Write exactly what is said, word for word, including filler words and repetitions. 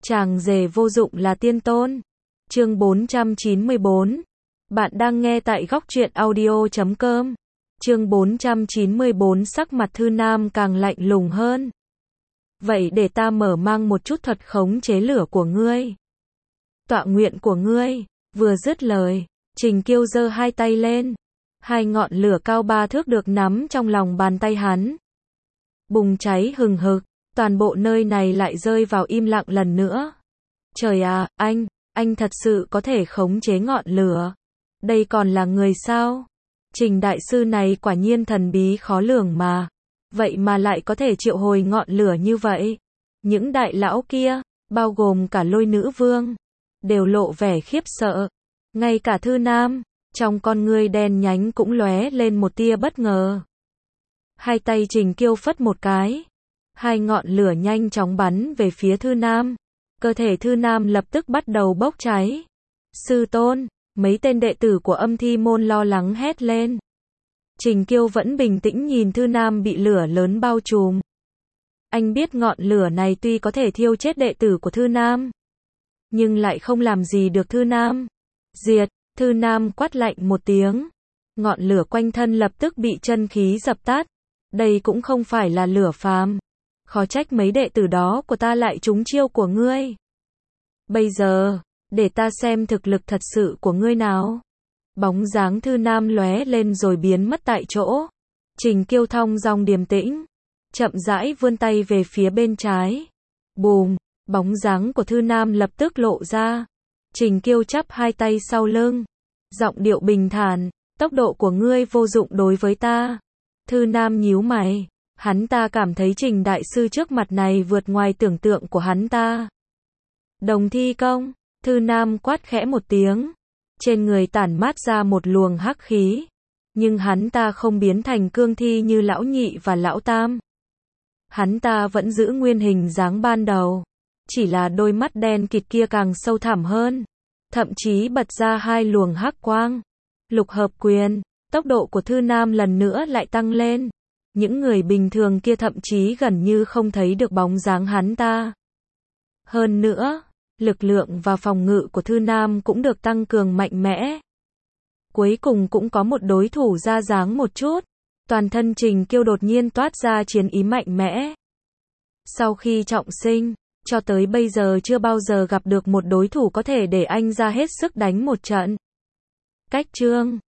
Chàng rể vô dụng là tiên tôn. Chương bốn trăm chín mươi bốn. Bạn đang nghe tại góc truyện audio chấm com. Chương bốn trăm chín mươi bốn. Sắc mặt Thư Nam càng lạnh lùng hơn. Vậy để ta mở mang một chút thuật khống chế lửa của ngươi. Tọa nguyện của ngươi. Vừa dứt lời, Trình Kiêu giơ hai tay lên. Hai ngọn lửa cao ba thước được nắm trong lòng bàn tay hắn. Bùng cháy hừng hực, toàn bộ nơi này lại rơi vào im lặng lần nữa. Trời à, anh, anh thật sự có thể khống chế ngọn lửa. Đây còn là người sao? Trình đại sư này quả nhiên thần bí khó lường mà. Vậy mà lại có thể triệu hồi ngọn lửa như vậy. Những đại lão kia, bao gồm cả Lôi Nữ Vương, đều lộ vẻ khiếp sợ. Ngay cả Thư Nam, trong con ngươi đen nhánh cũng lóe lên một tia bất ngờ. Hai tay Trình Kiêu phất một cái. Hai ngọn lửa nhanh chóng bắn về phía Thư Nam. Cơ thể Thư Nam lập tức bắt đầu bốc cháy. Sư tôn, mấy tên đệ tử của Âm Thi môn lo lắng hét lên. Trình Kiêu vẫn bình tĩnh nhìn Thư Nam bị lửa lớn bao trùm. Anh biết ngọn lửa này tuy có thể thiêu chết đệ tử của Thư Nam, nhưng lại không làm gì được Thư Nam. Diệt, Thư Nam quát lạnh một tiếng. Ngọn lửa quanh thân lập tức bị chân khí dập tắt. Đây cũng không phải là lửa phàm. Khó trách mấy đệ tử đó của ta lại trúng chiêu của ngươi. Bây giờ, để ta xem thực lực thật sự của ngươi nào. Bóng dáng Thư Nam lóe lên rồi biến mất tại chỗ. Trình Kiêu thong dong điềm tĩnh, chậm rãi vươn tay về phía bên trái. Bùm, bóng dáng của Thư Nam lập tức lộ ra. Trình Kiêu chắp hai tay sau lưng, giọng điệu bình thản, tốc độ của ngươi vô dụng đối với ta. Thư Nam nhíu mày, hắn ta cảm thấy Trình đại sư trước mặt này vượt ngoài tưởng tượng của hắn ta. Đồng thi công, Thư Nam quát khẽ một tiếng, trên người tản mát ra một luồng hắc khí, nhưng hắn ta không biến thành cương thi như lão nhị và lão tam. Hắn ta vẫn giữ nguyên hình dáng ban đầu, chỉ là đôi mắt đen kịt kia càng sâu thẳm hơn, thậm chí bật ra hai luồng hắc quang. Lục hợp quyền, tốc độ của Thư Nam lần nữa lại tăng lên. Những người bình thường kia thậm chí gần như không thấy được bóng dáng hắn ta. Hơn nữa, lực lượng và phòng ngự của Thư Nam cũng được tăng cường mạnh mẽ. Cuối cùng cũng có một đối thủ ra dáng một chút. Toàn thân Trình Kiêu đột nhiên toát ra chiến ý mạnh mẽ. Sau khi trọng sinh, cho tới bây giờ chưa bao giờ gặp được một đối thủ có thể để anh ra hết sức đánh một trận. Cách chương